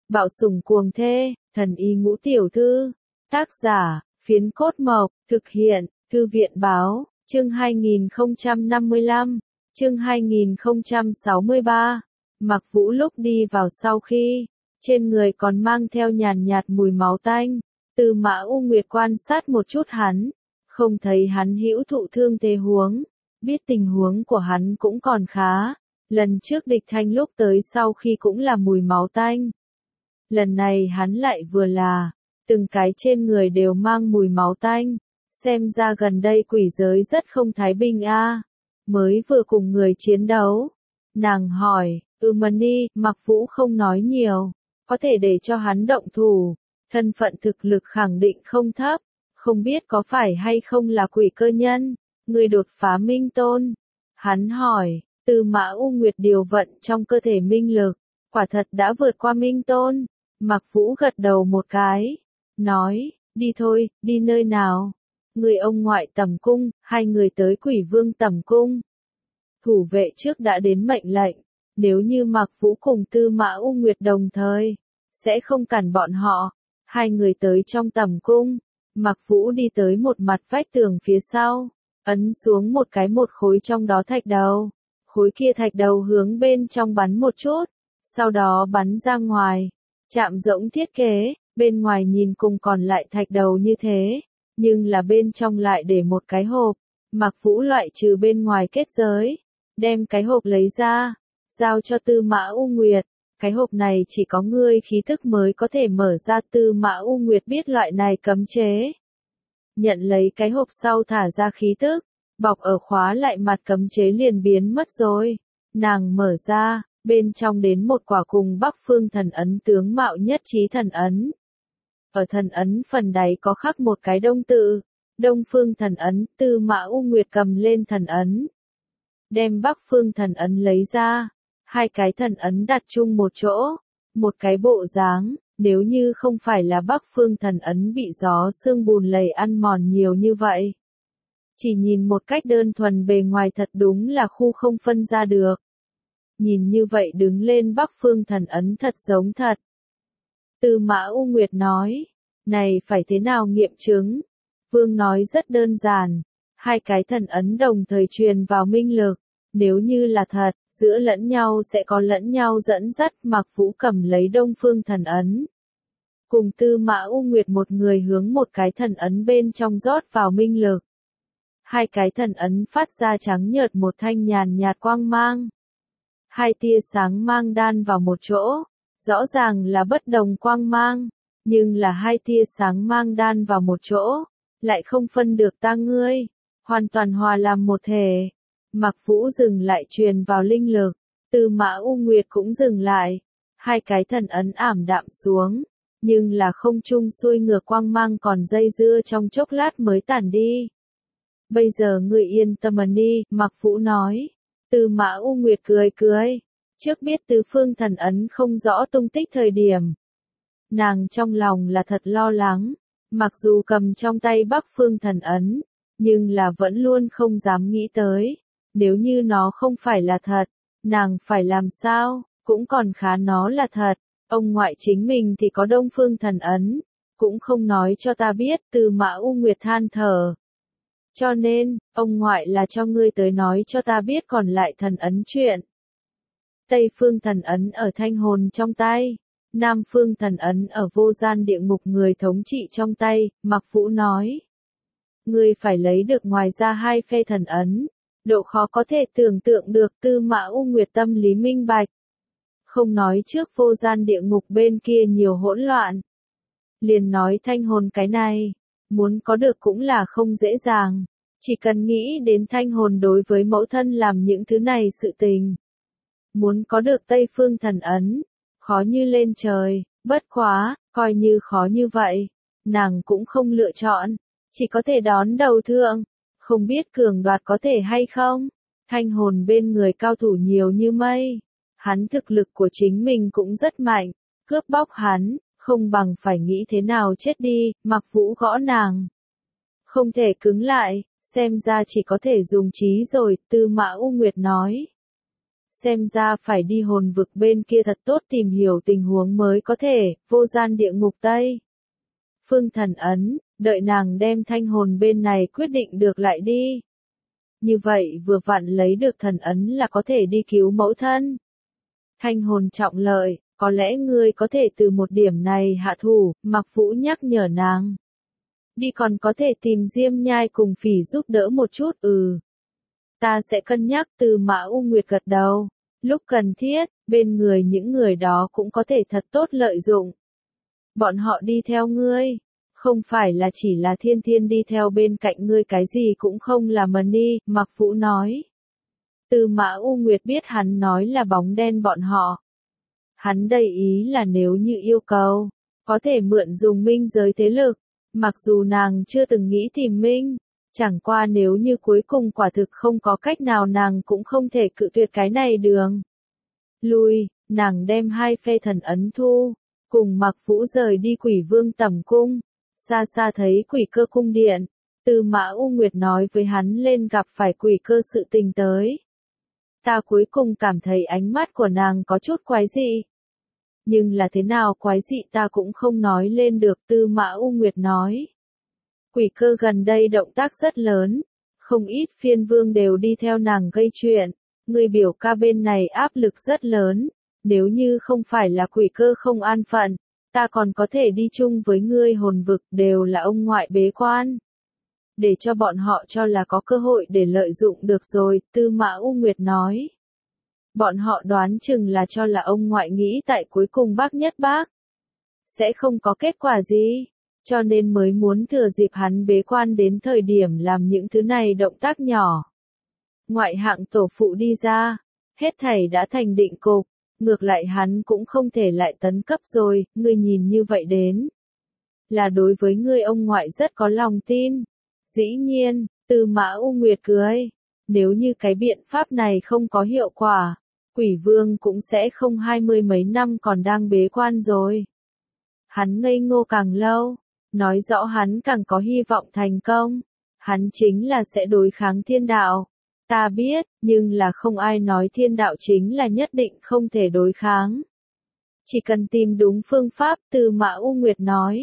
Bạo sủng cuồng thê, thần y ngũ tiểu thư. Tác giả, Phiến Cốt Mộc, thực hiện, Thư viện báo, chương 2055, chương 2063. Mặc Vũ lúc đi vào sau khi, trên người còn mang theo nhàn nhạt mùi máu tanh. Tư Mã U Nguyệt quan sát một chút hắn, không thấy hắn hữu thụ thương thế huống, biết tình huống của hắn cũng còn khá. Lần trước địch thanh lúc tới sau khi cũng là mùi máu tanh. Lần này hắn lại vừa là, từng cái trên người đều mang mùi máu tanh, xem ra gần đây quỷ giới rất không thái bình a. Mới vừa cùng người chiến đấu. Nàng hỏi, Mani, Mặc Vũ không nói nhiều, có thể để cho hắn động thủ, thân phận thực lực khẳng định không thấp, không biết có phải hay không là quỷ cơ nhân, người đột phá minh tôn. Hắn hỏi, Tư Mã U Nguyệt điều vận trong cơ thể minh lực, quả thật đã vượt qua minh tôn. Mặc Vũ gật đầu một cái, nói, đi thôi, đi nơi nào? Người ông ngoại Tẩm cung, hai người tới Quỷ Vương Tẩm cung. Thủ vệ trước đã đến mệnh lệnh, nếu như Mặc Vũ cùng Tư Mã U Nguyệt đồng thời, sẽ không cản bọn họ. Hai người tới trong Tẩm cung, Mặc Vũ đi tới một mặt vách tường phía sau, ấn xuống một khối trong đó thạch đầu. Khối kia thạch đầu hướng bên trong bắn một chút, sau đó bắn ra ngoài. Chạm rỗng thiết kế, bên ngoài nhìn cùng còn lại thạch đầu như thế, nhưng là bên trong lại để một cái hộp. Mặc Vũ loại trừ bên ngoài kết giới, đem cái hộp lấy ra, giao cho Tư Mã U Nguyệt. Cái hộp này chỉ có ngươi khí thức mới có thể mở ra. Tư Mã U Nguyệt biết loại này cấm chế. Nhận lấy cái hộp sau thả ra khí thức, bọc ở khóa lại mặt cấm chế liền biến mất rồi. Nàng mở ra, bên trong đến một quả cùng Bắc Phương thần ấn tướng mạo nhất trí thần ấn. Ở thần ấn phần đáy có khắc một cái đông tự, Đông Phương thần ấn. Tư Mã U Nguyệt cầm lên thần ấn, đem Bắc Phương thần ấn lấy ra, hai cái thần ấn đặt chung một chỗ, một cái bộ dáng. Nếu như không phải là Bắc Phương thần ấn bị gió sương bùn lầy ăn mòn nhiều như vậy, chỉ nhìn một cách đơn thuần bề ngoài thật đúng là khu không phân ra được. Nhìn như vậy đứng lên Bắc Phương thần ấn thật giống thật. Tư Mã U Nguyệt nói, này phải thế nào nghiệm chứng? Vương nói rất đơn giản, hai cái thần ấn đồng thời truyền vào minh lực, nếu như là thật, giữa lẫn nhau sẽ có lẫn nhau dẫn dắt. Mặc Vũ cầm lấy Đông Phương thần ấn, cùng Tư Mã U Nguyệt một người hướng một cái thần ấn bên trong rót vào minh lực. Hai cái thần ấn phát ra trắng nhợt một thanh nhàn nhạt quang mang. Hai tia sáng mang đan vào một chỗ, rõ ràng là bất đồng quang mang, nhưng là hai tia sáng mang đan vào một chỗ, lại không phân được ta ngươi, hoàn toàn hòa làm một thể. Mặc Vũ dừng lại truyền vào linh lực, Tư Mã U Nguyệt cũng dừng lại, hai cái thần ấn ảm đạm xuống, nhưng là không trung xuôi ngược quang mang còn dây dưa trong chốc lát mới tản đi. Bây giờ ngươi yên tâm đi, Mặc Vũ nói. Tư Mã U Nguyệt cười cười, trước biết tứ phương thần ấn không rõ tung tích thời điểm, nàng trong lòng là thật lo lắng, mặc dù cầm trong tay Bắc Phương thần ấn, nhưng là vẫn luôn không dám nghĩ tới, nếu như nó không phải là thật, nàng phải làm sao, cũng còn khá nó là thật. Ông ngoại chính mình thì có Đông Phương thần ấn, cũng không nói cho ta biết. Tư Mã U Nguyệt than thở. Cho nên, ông ngoại là cho ngươi tới nói cho ta biết còn lại thần ấn chuyện. Tây Phương thần ấn ở Thanh Hồn trong tay, Nam Phương thần ấn ở Vô Gian Địa Ngục người thống trị trong tay. Mặc Vũ nói, ngươi phải lấy được ngoài ra hai phe thần ấn, độ khó có thể tưởng tượng được. Tư Mã U Nguyệt tâm lý minh bạch. Không nói trước Vô Gian Địa Ngục bên kia nhiều hỗn loạn, liền nói Thanh Hồn cái này, muốn có được cũng là không dễ dàng, chỉ cần nghĩ đến Thanh Hồn đối với mẫu thân làm những thứ này sự tình. Muốn có được Tây Phương thần ấn, khó như lên trời. Bất quá, coi như khó như vậy, nàng cũng không lựa chọn, chỉ có thể đón đầu thượng, không biết cường đoạt có thể hay không. Thanh Hồn bên người cao thủ nhiều như mây, hắn thực lực của chính mình cũng rất mạnh, cướp bóc hắn, không bằng phải nghĩ thế nào chết đi. Mặc Vũ gõ nàng, không thể cứng lại, xem ra chỉ có thể dùng trí rồi. Tư Mã U Nguyệt nói, xem ra phải đi hồn vực bên kia thật tốt tìm hiểu tình huống mới có thể, vô gian địa ngục Tây. Phương thần ấn, đợi nàng đem thanh hồn bên này quyết định được lại đi. Như vậy vừa vặn lấy được thần ấn là có thể đi cứu mẫu thân. Thanh hồn trọng lợi, có lẽ ngươi có thể từ một điểm này hạ thủ, Mạc Vũ nhắc nhở nàng. Đi còn có thể tìm Diêm Nhai cùng Phỉ giúp đỡ một chút, Ta sẽ cân nhắc. Từ Mã U Nguyệt gật đầu. Lúc cần thiết, bên người những người đó cũng có thể thật tốt lợi dụng. Bọn họ đi theo ngươi. Không phải là chỉ là Thiên Thiên đi theo bên cạnh ngươi cái gì cũng không làm đi, Mạc Vũ nói. Từ Mã U Nguyệt biết hắn nói là bóng đen bọn họ. Hắn đầy ý là nếu như yêu cầu, có thể mượn dùng minh giới thế lực. Mặc dù nàng chưa từng nghĩ tìm minh, chẳng qua nếu như cuối cùng quả thực không có cách nào nàng cũng không thể cự tuyệt cái này đường. Lui, nàng đem hai phe thần ấn thu, cùng Mạc Vũ rời đi Quỷ Vương tẩm cung. Xa xa thấy Quỷ Cơ cung điện, Từ Mã U Nguyệt nói với hắn lên gặp phải Quỷ Cơ sự tình tới. Ta cuối cùng cảm thấy ánh mắt của nàng có chút quái dị. Nhưng là thế nào quái dị ta cũng không nói lên được, Tư Mã U Nguyệt nói. Quỷ Cơ gần đây động tác rất lớn, không ít phiên vương đều đi theo nàng gây chuyện, người biểu ca bên này áp lực rất lớn, nếu như không phải là Quỷ Cơ không an phận, ta còn có thể đi chung với ngươi hồn vực, đều là ông ngoại bế quan. Để cho bọn họ cho là có cơ hội để lợi dụng được rồi, Tư Mã U Nguyệt nói. Bọn họ đoán chừng là cho là ông ngoại nghĩ tại cuối cùng bác nhất bác sẽ không có kết quả gì, cho nên mới muốn thừa dịp hắn bế quan đến thời điểm làm những thứ này động tác nhỏ. Ngoại hạng tổ phụ đi ra, hết thảy đã thành định cục, ngược lại hắn cũng không thể lại tấn cấp rồi, ngươi nhìn như vậy đến. Là đối với ngươi ông ngoại rất có lòng tin. Dĩ nhiên, Từ Mã U Nguyệt cười. Nếu như cái biện pháp này không có hiệu quả, Quỷ Vương cũng sẽ không 20 mấy năm còn đang bế quan rồi. Hắn ngây ngô càng lâu, nói rõ hắn càng có hy vọng thành công. Hắn chính là sẽ đối kháng thiên đạo. Ta biết, nhưng là không ai nói thiên đạo chính là nhất định không thể đối kháng. Chỉ cần tìm đúng phương pháp, Từ Mã U Nguyệt nói.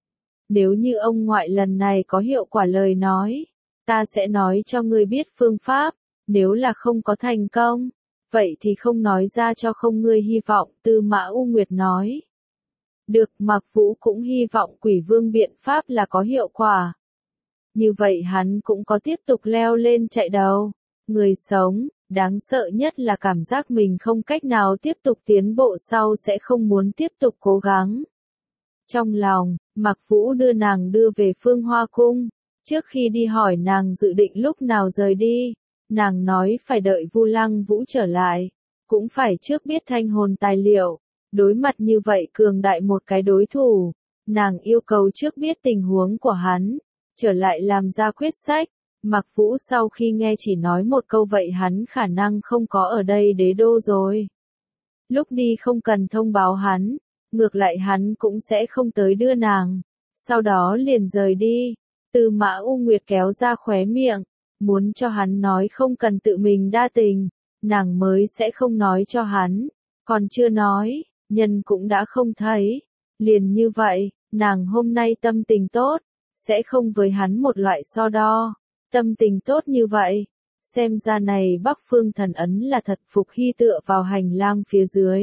Nếu như ông ngoại lần này có hiệu quả lời nói, ta sẽ nói cho ngươi biết phương pháp, nếu là không có thành công, vậy thì không nói ra cho không ngươi hy vọng, Tư Mã U Nguyệt nói. Được, Mạc Vũ cũng hy vọng Quỷ Vương biện pháp là có hiệu quả. Như vậy hắn cũng có tiếp tục leo lên chạy đầu. Người sống, đáng sợ nhất là cảm giác mình không cách nào tiếp tục tiến bộ sau sẽ không muốn tiếp tục cố gắng. Trong lòng, Mạc Vũ đưa nàng đưa về Phương Hoa Cung. Trước khi đi hỏi nàng dự định lúc nào rời đi, nàng nói phải đợi Vu Lăng Vũ trở lại, cũng phải trước biết thanh hồn tài liệu. Đối mặt như vậy cường đại một cái đối thủ, nàng yêu cầu trước biết tình huống của hắn, trở lại làm ra quyết sách. Mạc Vũ sau khi nghe chỉ nói một câu vậy hắn khả năng không có ở đây đế đô rồi. Lúc đi không cần thông báo hắn, ngược lại hắn cũng sẽ không tới đưa nàng, sau đó liền rời đi. Từ Mã U Nguyệt kéo ra khóe miệng, muốn cho hắn nói không cần tự mình đa tình, nàng mới sẽ không nói cho hắn, còn chưa nói, nhân cũng đã không thấy. Liền như vậy, nàng hôm nay tâm tình tốt, sẽ không với hắn một loại so đo. Tâm tình tốt như vậy, xem ra này Bắc Phương thần ấn là thật. Phục Hy tựa vào hành lang phía dưới.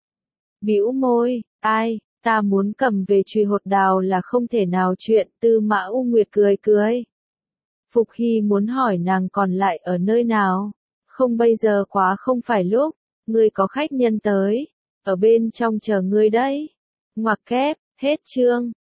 Bĩu môi, ai, ta muốn cầm về truy hột đào là không thể nào chuyện, Tư Mã U Nguyệt cười cười. Phục Hy muốn hỏi nàng còn lại ở nơi nào, không bây giờ quá không phải lúc, ngươi có khách nhân tới, ở bên trong chờ ngươi đấy. Ngoặc kép, hết chương.